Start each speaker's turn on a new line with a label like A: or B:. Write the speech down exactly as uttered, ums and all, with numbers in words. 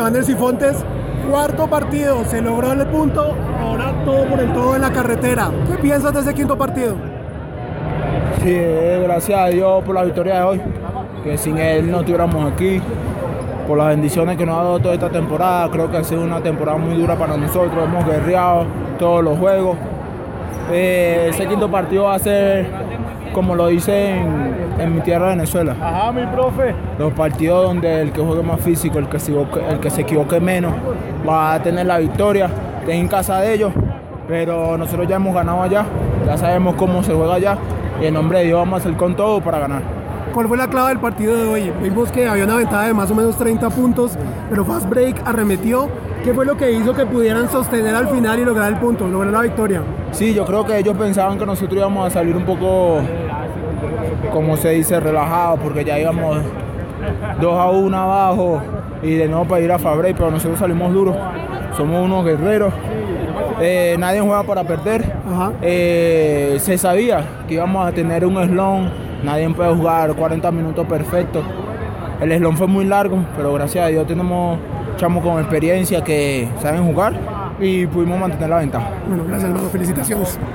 A: Evander Cifontes, cuarto partido, se logró el punto, ahora todo por el todo en la carretera. ¿Qué piensas de ese quinto partido?
B: Sí, gracias a Dios por la victoria de hoy, que sin él no estuviéramos aquí, por las bendiciones que nos ha dado toda esta temporada. Creo que ha sido una temporada muy dura para nosotros, hemos guerreado todos los juegos. Eh, ese quinto partido va a ser, como lo hice en, en mi tierra, Venezuela.
C: Ajá, mi profe.
B: Los partidos donde el que juegue más físico, el que se equivoque, el que se equivoque menos, va a tener la victoria. Es en casa de ellos, pero nosotros ya hemos ganado allá, ya sabemos cómo se juega allá y en nombre de Dios vamos a hacer con todo para ganar.
A: ¿Cuál fue la clave del partido de hoy? Vimos que había una ventaja de más o menos treinta puntos, pero Fast Break arremetió. ¿Qué fue lo que hizo que pudieran sostener al final y lograr el punto, lograr la victoria?
B: Sí, yo creo que ellos pensaban que nosotros íbamos a salir un poco, como se dice, relajados, porque ya íbamos dos a uno abajo y de nuevo para ir a Fast Break, pero nosotros salimos duros, somos unos guerreros. Eh, nadie juega para perder. Eh, se sabía que íbamos a tener un slon, nadie puede jugar cuarenta minutos perfectos. El slon fue muy largo, pero gracias a Dios tenemos chamos con experiencia que saben jugar y pudimos mantener la ventaja.
A: Bueno, gracias, hermano. Felicitaciones.